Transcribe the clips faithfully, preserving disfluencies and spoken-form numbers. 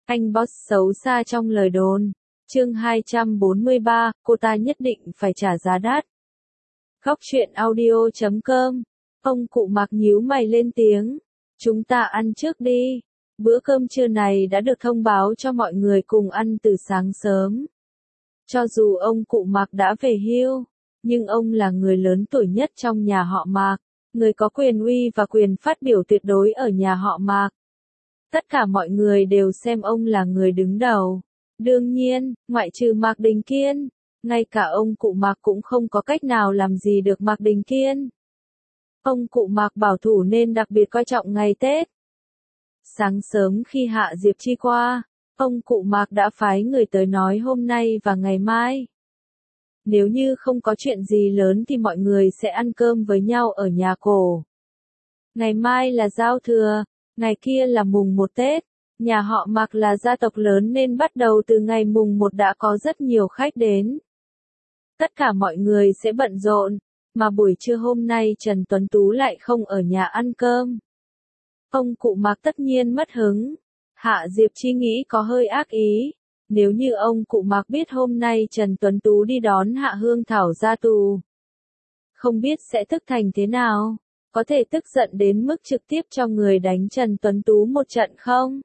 Anh boss xấu xa trong lời đồn. Chương hai trăm bốn mươi ba, cô ta nhất định phải trả giá đắt. Góc truyện audio chấm com. Ông cụ Mạc nhíu mày lên tiếng. Chúng ta ăn trước đi. Bữa cơm trưa này đã được thông báo cho mọi người cùng ăn từ sáng sớm. Cho dù ông cụ Mạc đã về hưu, nhưng ông là người lớn tuổi nhất trong nhà họ Mạc, người có quyền uy và quyền phát biểu tuyệt đối ở nhà họ Mạc. Tất cả mọi người đều xem ông là người đứng đầu. Đương nhiên, ngoại trừ Mạc Đình Kiên, ngay cả ông cụ Mạc cũng không có cách nào làm gì được Mạc Đình Kiên. Ông cụ Mạc bảo thủ nên đặc biệt coi trọng ngày Tết. Sáng sớm khi Hạ Diệp Chi qua, ông cụ Mạc đã phái người tới nói hôm nay và ngày mai. Nếu như không có chuyện gì lớn thì mọi người sẽ ăn cơm với nhau ở nhà cổ. Ngày mai là giao thừa, ngày kia là mùng một Tết. Nhà họ Mạc là gia tộc lớn nên bắt đầu từ ngày mùng một đã có rất nhiều khách đến. Tất cả mọi người sẽ bận rộn, mà buổi trưa hôm nay Trần Tuấn Tú lại không ở nhà ăn cơm. Ông cụ Mạc tất nhiên mất hứng. Hạ Diệp Chi nghĩ có hơi ác ý. Nếu như ông cụ Mạc biết hôm nay Trần Tuấn Tú đi đón Hạ Hương Thảo ra tù, không biết sẽ tức thành thế nào, có thể tức giận đến mức trực tiếp cho người đánh Trần Tuấn Tú một trận không?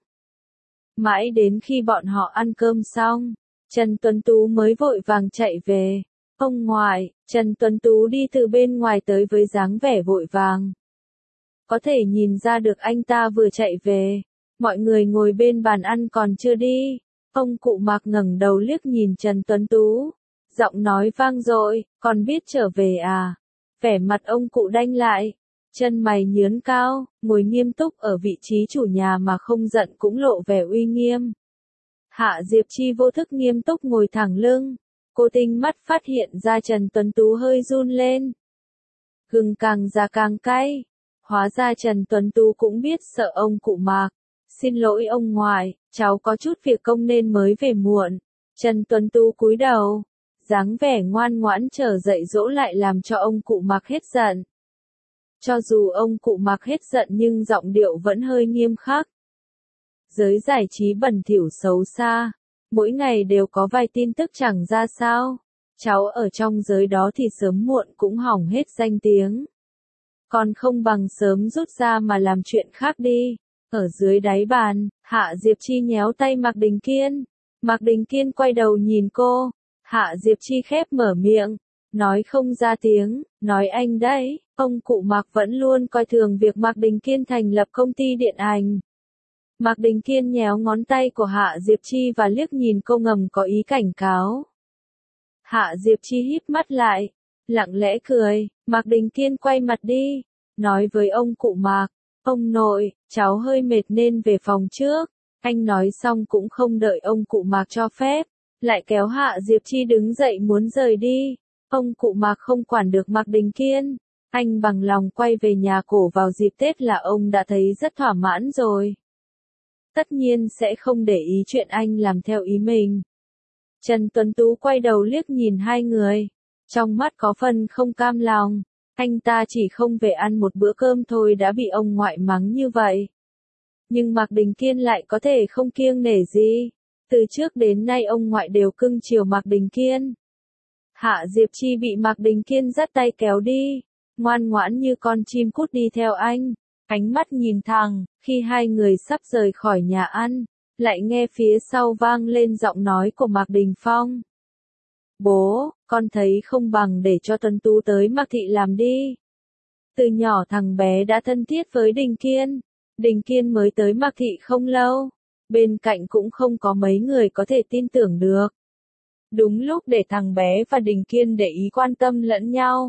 Mãi đến khi bọn họ ăn cơm xong, Trần Tuấn Tú mới vội vàng chạy về. Ông ngoại, Trần Tuấn Tú đi từ bên ngoài tới với dáng vẻ vội vàng. Có thể nhìn ra được anh ta vừa chạy về. Mọi người ngồi bên bàn ăn còn chưa đi. Ông cụ Mạc ngẩng đầu liếc nhìn Trần Tuấn Tú. Giọng nói vang dội, còn biết trở về à? Vẻ mặt ông cụ đanh lại. Chân mày nhướng cao, ngồi nghiêm túc ở vị trí chủ nhà mà không giận cũng lộ vẻ uy nghiêm. Hạ Diệp Chi vô thức nghiêm túc ngồi thẳng lưng. Cô tinh mắt phát hiện ra Trần Tuấn Tú hơi run lên. Gừng càng già càng cay. Hóa ra Trần Tuấn Tú cũng biết sợ ông cụ Mạc. Xin lỗi ông ngoại, cháu có chút việc công nên mới về muộn. Trần Tuấn Tú cúi đầu. Dáng vẻ ngoan ngoãn chờ dạy dỗ lại làm cho ông cụ Mạc hết giận. Cho dù ông cụ Mạc hết giận nhưng giọng điệu vẫn hơi nghiêm khắc. Giới giải trí bẩn thỉu xấu xa. Mỗi ngày đều có vài tin tức chẳng ra sao. Cháu ở trong giới đó thì sớm muộn cũng hỏng hết danh tiếng. Còn không bằng sớm rút ra mà làm chuyện khác đi. Ở dưới đáy bàn, Hạ Diệp Chi nhéo tay Mạc Đình Kiên. Mạc Đình Kiên quay đầu nhìn cô. Hạ Diệp Chi khép mở miệng. Nói không ra tiếng, nói anh đấy. Ông cụ Mạc vẫn luôn coi thường việc Mạc Đình Kiên thành lập công ty điện ảnh. Mạc Đình Kiên nhéo ngón tay của Hạ Diệp Chi và liếc nhìn cô ngầm có ý cảnh cáo. Hạ Diệp Chi híp mắt lại, lặng lẽ cười. Mạc Đình Kiên quay mặt đi, nói với ông cụ Mạc. Ông nội, cháu hơi mệt nên về phòng trước. Anh nói xong cũng không đợi ông cụ Mạc cho phép, lại kéo Hạ Diệp Chi đứng dậy muốn rời đi. Ông cụ Mạc không quản được Mạc Đình Kiên. Anh bằng lòng quay về nhà cổ vào dịp Tết là ông đã thấy rất thỏa mãn rồi. Tất nhiên sẽ không để ý chuyện anh làm theo ý mình. Trần Tuấn Tú quay đầu liếc nhìn hai người. Trong mắt có phần không cam lòng. Anh ta chỉ không về ăn một bữa cơm thôi đã bị ông ngoại mắng như vậy. Nhưng Mạc Đình Kiên lại có thể không kiêng nể gì. Từ trước đến nay ông ngoại đều cưng chiều Mạc Đình Kiên. Hạ Diệp Chi bị Mạc Đình Kiên dắt tay kéo đi. Ngoan ngoãn như con chim cút đi theo anh. Ánh mắt nhìn thẳng, khi hai người sắp rời khỏi nhà ăn, lại nghe phía sau vang lên giọng nói của Mạc Đình Phong. Bố, con thấy không bằng để cho Tuấn Tú tới Mạc Thị làm đi. Từ nhỏ thằng bé đã thân thiết với Đình Kiên. Đình Kiên mới tới Mạc Thị không lâu. Bên cạnh cũng không có mấy người có thể tin tưởng được. Đúng lúc để thằng bé và Đình Kiên để ý quan tâm lẫn nhau.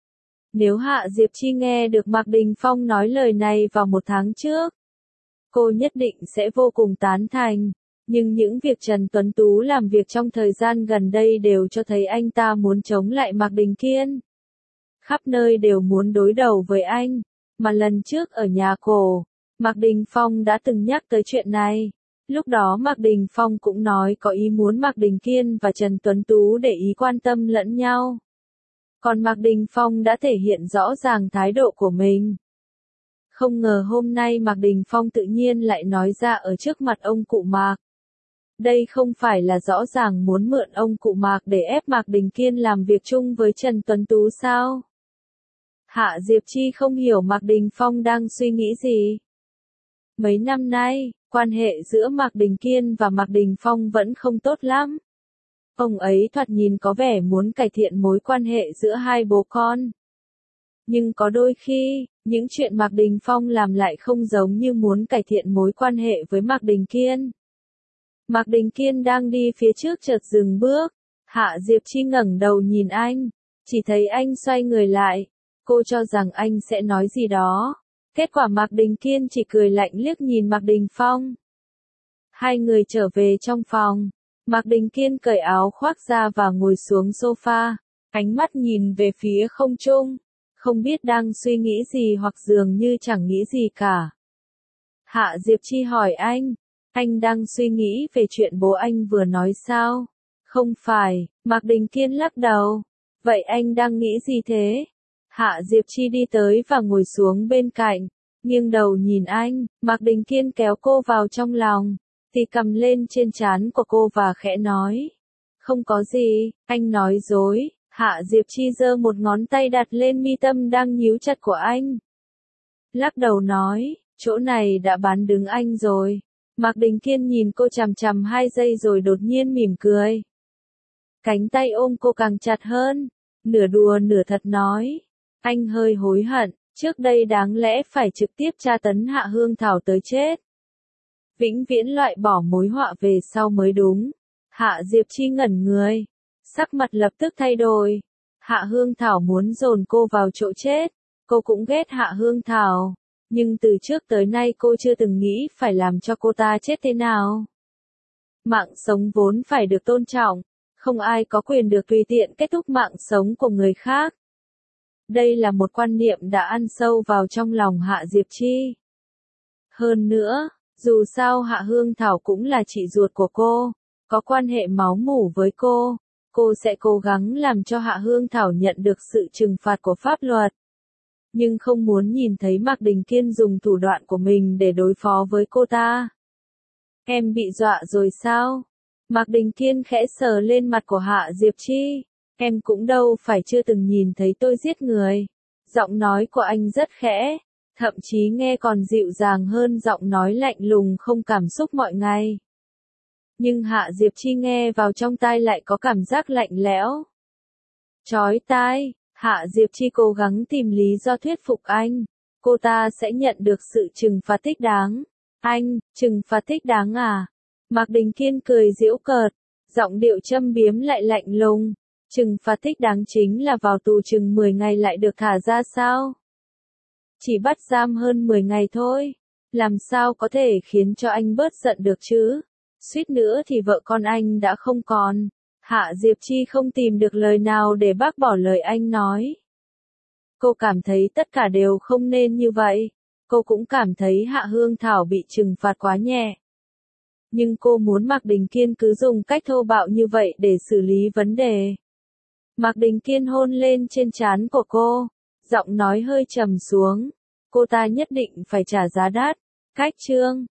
Nếu Hạ Diệp Chi nghe được Mạc Đình Phong nói lời này vào một tháng trước, cô nhất định sẽ vô cùng tán thành. Nhưng những việc Trần Tuấn Tú làm việc trong thời gian gần đây đều cho thấy anh ta muốn chống lại Mạc Đình Kiên. Khắp nơi đều muốn đối đầu với anh. Mà lần trước ở nhà cổ, Mạc Đình Phong đã từng nhắc tới chuyện này. Lúc đó Mạc Đình Phong cũng nói có ý muốn Mạc Đình Kiên và Trần Tuấn Tú để ý quan tâm lẫn nhau. Còn Mạc Đình Phong đã thể hiện rõ ràng thái độ của mình. Không ngờ hôm nay Mạc Đình Phong tự nhiên lại nói ra ở trước mặt ông cụ Mạc. Đây không phải là rõ ràng muốn mượn ông cụ Mạc để ép Mạc Đình Kiên làm việc chung với Trần Tuấn Tú sao? Hạ Diệp Chi không hiểu Mạc Đình Phong đang suy nghĩ gì. Mấy năm nay, quan hệ giữa Mạc Đình Kiên và Mạc Đình Phong vẫn không tốt lắm. Ông ấy thoạt nhìn có vẻ muốn cải thiện mối quan hệ giữa hai bố con. Nhưng có đôi khi, những chuyện Mạc Đình Phong làm lại không giống như muốn cải thiện mối quan hệ với Mạc Đình Kiên. Mạc Đình Kiên đang đi phía trước chợt dừng bước. Hạ Diệp Chi ngẩng đầu nhìn anh. Chỉ thấy anh xoay người lại. Cô cho rằng anh sẽ nói gì đó. Kết quả Mạc Đình Kiên chỉ cười lạnh liếc nhìn Mạc Đình Phong. Hai người trở về trong phòng. Mạc Đình Kiên cởi áo khoác ra và ngồi xuống sofa. Ánh mắt nhìn về phía không trung. Không biết đang suy nghĩ gì hoặc dường như chẳng nghĩ gì cả. Hạ Diệp Chi hỏi anh. Anh đang suy nghĩ về chuyện bố anh vừa nói sao? Không phải, Mạc Đình Kiên lắc đầu. Vậy anh đang nghĩ gì thế? Hạ Diệp Chi đi tới và ngồi xuống bên cạnh, nghiêng đầu nhìn anh. Mạc Đình Kiên kéo cô vào trong lòng, thì cầm lên trên trán của cô và khẽ nói. Không có gì, anh nói dối. Hạ Diệp Chi giơ một ngón tay đặt lên mi tâm đang nhíu chặt của anh. Lắc đầu nói, chỗ này đã bán đứng anh rồi. Mạc Đình Kiên nhìn cô chằm chằm hai giây rồi đột nhiên mỉm cười. Cánh tay ôm cô càng chặt hơn, nửa đùa nửa thật nói. Anh hơi hối hận, trước đây đáng lẽ phải trực tiếp tra tấn Hạ Hương Thảo tới chết. Vĩnh viễn loại bỏ mối họa về sau mới đúng. Hạ Diệp Chi ngẩn người, sắc mặt lập tức thay đổi. Hạ Hương Thảo muốn dồn cô vào chỗ chết, cô cũng ghét Hạ Hương Thảo. Nhưng từ trước tới nay cô chưa từng nghĩ phải làm cho cô ta chết thế nào. Mạng sống vốn phải được tôn trọng, không ai có quyền được tùy tiện kết thúc mạng sống của người khác. Đây là một quan niệm đã ăn sâu vào trong lòng Hạ Diệp Chi. Hơn nữa, dù sao Hạ Hương Thảo cũng là chị ruột của cô, có quan hệ máu mủ với cô, cô sẽ cố gắng làm cho Hạ Hương Thảo nhận được sự trừng phạt của pháp luật. Nhưng không muốn nhìn thấy Mạc Đình Kiên dùng thủ đoạn của mình để đối phó với cô ta. Em bị dọa rồi sao? Mạc Đình Kiên khẽ sờ lên mặt của Hạ Diệp Chi. Em cũng đâu phải chưa từng nhìn thấy tôi giết người. Giọng nói của anh rất khẽ, thậm chí nghe còn dịu dàng hơn giọng nói lạnh lùng không cảm xúc mọi ngày. Nhưng Hạ Diệp Chi nghe vào trong tai lại có cảm giác lạnh lẽo. Chói tai. Hạ Diệp Chi cố gắng tìm lý do thuyết phục anh. Cô ta sẽ nhận được sự trừng phạt thích đáng. Anh, trừng phạt thích đáng à? Mạc Đình Kiên cười giễu cợt, giọng điệu châm biếm lại lạnh lùng. Trừng phạt thích đáng chính là vào tù chừng mười ngày lại được thả ra sao? Chỉ bắt giam hơn mười ngày thôi. Làm sao có thể khiến cho anh bớt giận được chứ? Suýt nữa thì vợ con anh đã không còn. Hạ Diệp Chi không tìm được lời nào để bác bỏ lời anh nói. Cô cảm thấy tất cả đều không nên như vậy. Cô cũng cảm thấy Hạ Hương Thảo bị trừng phạt quá nhẹ. Nhưng cô muốn Mạc Đình Kiên cứ dùng cách thô bạo như vậy để xử lý vấn đề. Mạc Đình Kiên hôn lên trên trán của cô, giọng nói hơi trầm xuống. Cô ta nhất định phải trả giá đắt. Cách chương